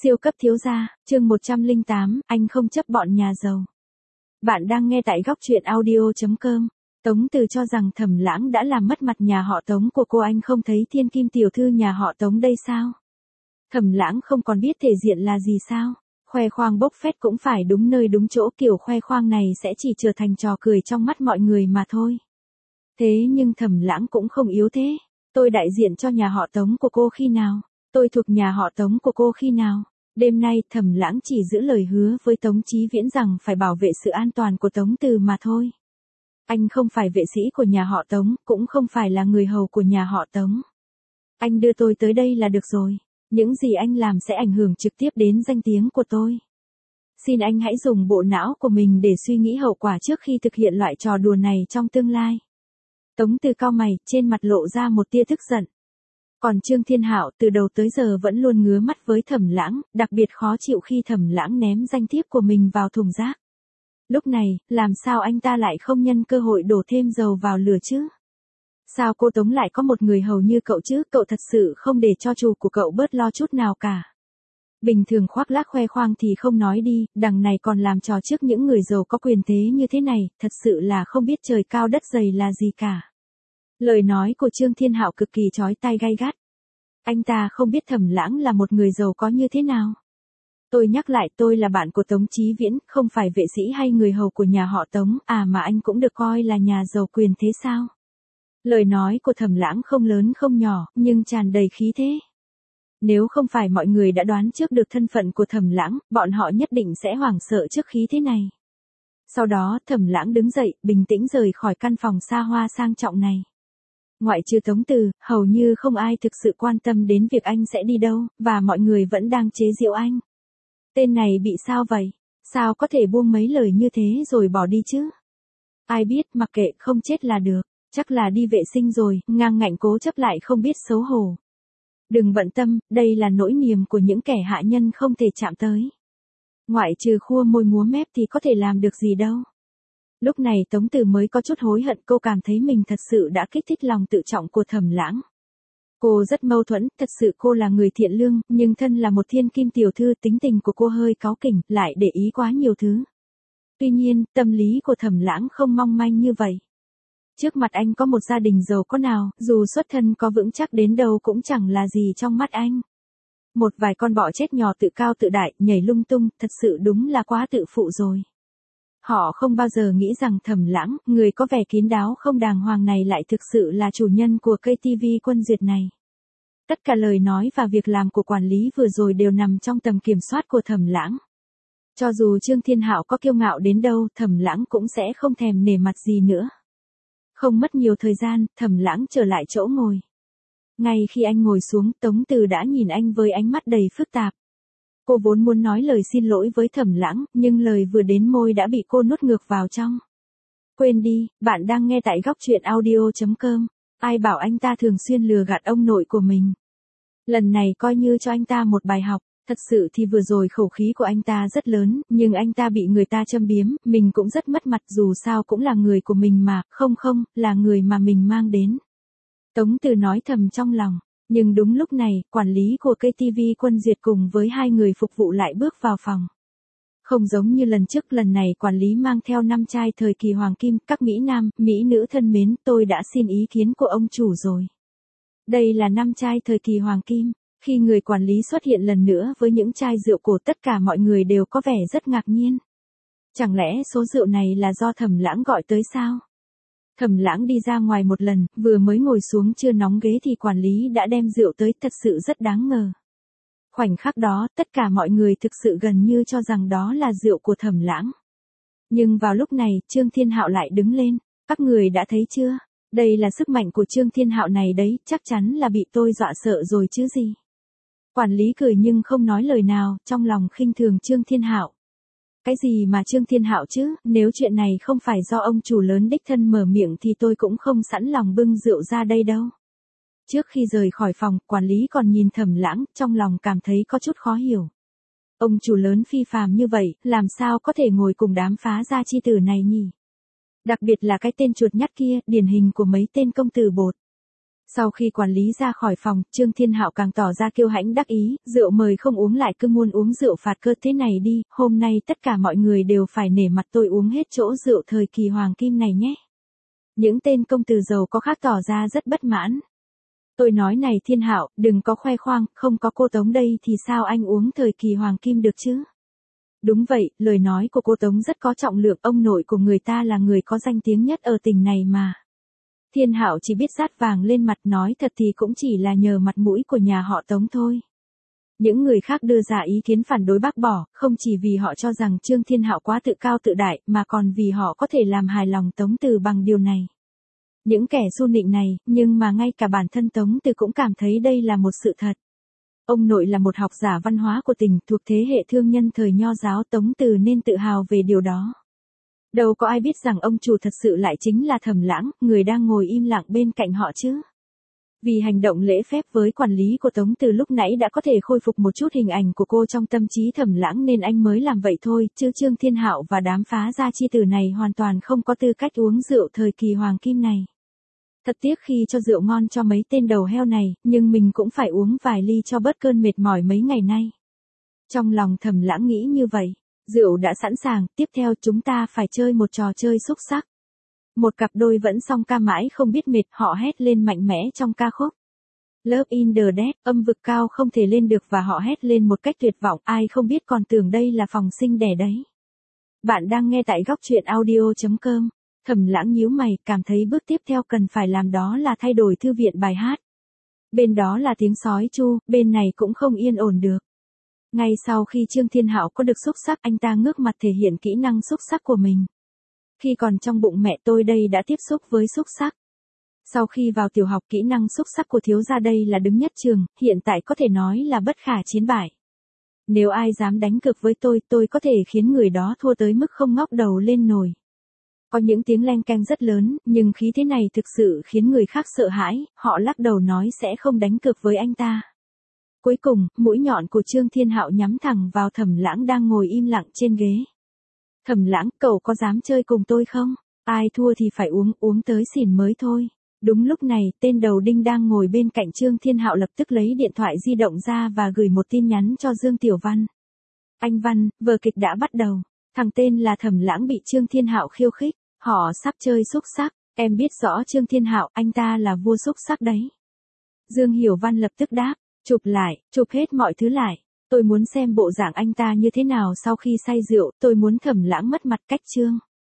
Siêu cấp thiếu gia, chương 108, anh không chấp bọn nhà giàu. Bạn đang nghe tại góc truyện audio.com. Tống Từ cho rằng Thẩm Lãng đã làm mất mặt nhà họ Tống của cô, anh không thấy thiên kim tiểu thư nhà họ Tống đây sao? Thẩm Lãng không còn biết thể diện là gì sao? Khoe khoang bốc phét cũng phải đúng nơi đúng chỗ, kiểu khoe khoang này sẽ chỉ trở thành trò cười trong mắt mọi người mà thôi. Thế nhưng Thẩm Lãng cũng không yếu thế. Tôi đại diện cho nhà họ Tống của cô khi nào? Tôi thuộc nhà họ Tống của cô khi nào? Đêm nay Thẩm Lãng chỉ giữ lời hứa với Tống Chí Viễn rằng phải bảo vệ sự an toàn của Tống Từ mà thôi. Anh không phải vệ sĩ của nhà họ Tống, cũng không phải là người hầu của nhà họ Tống. Anh đưa tôi tới đây là được rồi. Những gì anh làm sẽ ảnh hưởng trực tiếp đến danh tiếng của tôi. Xin anh hãy dùng bộ não của mình để suy nghĩ hậu quả trước khi thực hiện loại trò đùa này trong tương lai. Tống Từ cau mày, trên mặt lộ ra một tia tức giận. Còn Trương Thiên Hạo từ đầu tới giờ vẫn luôn ngứa mắt với Thẩm Lãng, đặc biệt khó chịu khi Thẩm Lãng ném danh thiếp của mình vào thùng rác. Lúc này, làm sao anh ta lại không nhân cơ hội đổ thêm dầu vào lửa chứ? Sao cô Tống lại có một người hầu như cậu chứ? Cậu thật sự không để cho chủ của cậu bớt lo chút nào cả. Bình thường khoác lác khoe khoang thì không nói đi, đằng này còn làm trò trước những người giàu có quyền thế như thế này, thật sự là không biết trời cao đất dày là gì cả. Lời nói của Trương Thiên Hạo cực kỳ chói tai gay gắt. Anh ta không biết Thẩm Lãng là một người giàu có như thế nào. Tôi nhắc lại, tôi là bạn của Tống Chí Viễn, không phải vệ sĩ hay người hầu của nhà họ Tống, mà anh cũng được coi là nhà giàu quyền thế sao? Lời nói của Thẩm Lãng không lớn không nhỏ, nhưng tràn đầy khí thế. Nếu không phải mọi người đã đoán trước được thân phận của Thẩm Lãng, bọn họ nhất định sẽ hoảng sợ trước khí thế này. Sau đó, Thẩm Lãng đứng dậy, bình tĩnh rời khỏi căn phòng xa hoa sang trọng này. Ngoại trừ Tống Từ, hầu như không ai thực sự quan tâm đến việc anh sẽ đi đâu, và mọi người vẫn đang chế giễu anh. Tên này bị sao vậy? Sao có thể buông mấy lời như thế rồi bỏ đi chứ? Ai biết, mặc kệ, không chết là được. Chắc là đi vệ sinh rồi, ngang ngạnh cố chấp lại không biết xấu hổ. Đừng bận tâm, đây là nỗi niềm của những kẻ hạ nhân không thể chạm tới. Ngoại trừ khua môi múa mép thì có thể làm được gì đâu. Lúc này Tống Từ mới có chút hối hận, cô cảm thấy mình thật sự đã kích thích lòng tự trọng của Thẩm Lãng. Cô rất mâu thuẫn, thật sự cô là người thiện lương, nhưng thân là một thiên kim tiểu thư, tính tình của cô hơi cáu kỉnh, lại để ý quá nhiều thứ. Tuy nhiên, tâm lý của Thẩm Lãng không mong manh như vậy. Trước mặt anh có một gia đình giàu có nào, dù xuất thân có vững chắc đến đâu cũng chẳng là gì trong mắt anh. Một vài con bọ chết nhỏ tự cao tự đại, nhảy lung tung, thật sự đúng là quá tự phụ rồi. Họ không bao giờ nghĩ rằng Thẩm Lãng, người có vẻ kín đáo không đàng hoàng này lại thực sự là chủ nhân của KTV Quân Duyệt này. Tất cả lời nói và việc làm của quản lý vừa rồi đều nằm trong tầm kiểm soát của Thẩm Lãng. Cho dù Trương Thiên Hạo có kiêu ngạo đến đâu, Thẩm Lãng cũng sẽ không thèm nể mặt gì nữa. Không mất nhiều thời gian, Thẩm Lãng trở lại chỗ ngồi. Ngay khi anh ngồi xuống, Tống Từ đã nhìn anh với ánh mắt đầy phức tạp. Cô vốn muốn nói lời xin lỗi với Thẩm Lãng, nhưng lời vừa đến môi đã bị cô nuốt ngược vào trong. Quên đi, bạn đang nghe tại góc truyện audio.com. Ai bảo anh ta thường xuyên lừa gạt ông nội của mình. Lần này coi như cho anh ta một bài học. Thật sự thì vừa rồi khẩu khí của anh ta rất lớn, nhưng anh ta bị người ta châm biếm, mình cũng rất mất mặt, dù sao cũng là người của mình mà, không, là người mà mình mang đến. Tống Từ nói thầm trong lòng, nhưng đúng lúc này, quản lý của KTV Quân Duyệt cùng với hai người phục vụ lại bước vào phòng. Không giống như lần trước, lần này quản lý mang theo 5 trai thời kỳ hoàng kim, các mỹ nam, mỹ nữ thân mến, tôi đã xin ý kiến của ông chủ rồi. Đây là 5 trai thời kỳ hoàng kim. Khi người quản lý xuất hiện lần nữa với những chai rượu cổ, tất cả mọi người đều có vẻ rất ngạc nhiên. Chẳng lẽ số rượu này là do Thẩm Lãng gọi tới sao? Thẩm Lãng đi ra ngoài một lần, vừa mới ngồi xuống chưa nóng ghế thì quản lý đã đem rượu tới, thật sự rất đáng ngờ. Khoảnh khắc đó, tất cả mọi người thực sự gần như cho rằng đó là rượu của Thẩm Lãng. Nhưng vào lúc này, Trương Thiên Hạo lại đứng lên. Các người đã thấy chưa? Đây là sức mạnh của Trương Thiên Hạo này đấy, chắc chắn là bị tôi dọa sợ rồi chứ gì. Quản lý cười nhưng không nói lời nào, trong lòng khinh thường Trương Thiên Hạo. Cái gì mà Trương Thiên Hạo chứ, nếu chuyện này không phải do ông chủ lớn đích thân mở miệng thì tôi cũng không sẵn lòng bưng rượu ra đây đâu. Trước khi rời khỏi phòng, quản lý còn nhìn Thẩm Lãng, trong lòng cảm thấy có chút khó hiểu. Ông chủ lớn phi phàm như vậy, làm sao có thể ngồi cùng đám phá gia chi tử này nhỉ? Đặc biệt là cái tên chuột nhắt kia, điển hình của mấy tên công tử bột. Sau khi quản lý ra khỏi phòng, Trương Thiên Hạo càng tỏ ra kiêu hãnh đắc ý, rượu mời không uống lại cứ muốn uống rượu phạt cơ thế này đi, hôm nay tất cả mọi người đều phải nể mặt tôi uống hết chỗ rượu thời kỳ hoàng kim này nhé. Những tên công tử giàu có khác tỏ ra rất bất mãn. Tôi nói này Thiên Hạo, đừng có khoe khoang, không có cô Tống đây thì sao anh uống thời kỳ hoàng kim được chứ? Đúng vậy, lời nói của cô Tống rất có trọng lượng, ông nội của người ta là người có danh tiếng nhất ở tỉnh này mà. Thiên Hạo chỉ biết dát vàng lên mặt, nói thật thì cũng chỉ là nhờ mặt mũi của nhà họ Tống thôi. Những người khác đưa ra ý kiến phản đối bác bỏ, không chỉ vì họ cho rằng Trương Thiên Hạo quá tự cao tự đại, mà còn vì họ có thể làm hài lòng Tống Từ bằng điều này. Những kẻ xu nịnh này, nhưng mà ngay cả bản thân Tống Từ cũng cảm thấy đây là một sự thật. Ông nội là một học giả văn hóa của tỉnh, thuộc thế hệ thương nhân thời nho giáo, Tống Từ nên tự hào về điều đó. Đâu có ai biết rằng ông chủ thật sự lại chính là Thẩm Lãng, người đang ngồi im lặng bên cạnh họ chứ. Vì hành động lễ phép với quản lý của Tống Từ lúc nãy đã có thể khôi phục một chút hình ảnh của cô trong tâm trí Thẩm Lãng nên anh mới làm vậy thôi, chứ Trương Thiên Hạo và đám phá gia chi tử này hoàn toàn không có tư cách uống rượu thời kỳ hoàng kim này. Thật tiếc khi cho rượu ngon cho mấy tên đầu heo này, nhưng mình cũng phải uống vài ly cho bớt cơn mệt mỏi mấy ngày nay. Trong lòng Thẩm Lãng nghĩ như vậy, rượu đã sẵn sàng, tiếp theo chúng ta phải chơi một trò chơi xúc xắc. Một cặp đôi vẫn song ca mãi không biết mệt, họ hét lên mạnh mẽ trong ca khúc Love in the Dark, âm vực cao không thể lên được và họ hét lên một cách tuyệt vọng, ai không biết còn tưởng đây là phòng sinh đẻ đấy. Bạn đang nghe tại góc truyện audio.com. Thẩm Lãng nhíu mày, cảm thấy bước tiếp theo cần phải làm đó là thay đổi thư viện bài hát. Bên đó là tiếng sói chu, bên này cũng không yên ổn được. Ngay sau khi Trương Thiên Hạo có được xúc xắc, anh ta ngước mặt thể hiện kỹ năng xúc xắc của mình. Khi còn trong bụng mẹ tôi đây đã tiếp xúc với xúc xắc. Sau khi vào tiểu học, kỹ năng xúc xắc của thiếu gia đây là đứng nhất trường, hiện tại có thể nói là bất khả chiến bại. Nếu ai dám đánh cược với tôi có thể khiến người đó thua tới mức không ngóc đầu lên nổi. Có những tiếng leng keng rất lớn, nhưng khí thế này thực sự khiến người khác sợ hãi, họ lắc đầu nói sẽ không đánh cược với anh ta. Cuối cùng, mũi nhọn của Trương Thiên Hạo nhắm thẳng vào Thẩm Lãng đang ngồi im lặng trên ghế. Thẩm Lãng, cậu có dám chơi cùng tôi không? Ai thua thì phải uống tới xỉn mới thôi. Đúng lúc này, tên đầu đinh đang ngồi bên cạnh Trương Thiên Hạo lập tức lấy điện thoại di động ra và gửi một tin nhắn cho Dương Tiểu Văn. Anh Văn, vở kịch đã bắt đầu. Thằng tên là Thẩm Lãng bị Trương Thiên Hạo khiêu khích. Họ sắp chơi xúc xắc. Em biết rõ Trương Thiên Hạo, anh ta là vua xúc xắc đấy. Dương Hiểu Văn lập tức đáp. Chụp lại, chụp hết mọi thứ lại. Tôi muốn xem bộ dạng anh ta như thế nào sau khi say rượu, tôi muốn Thẩm Lãng mất mặt cách Trương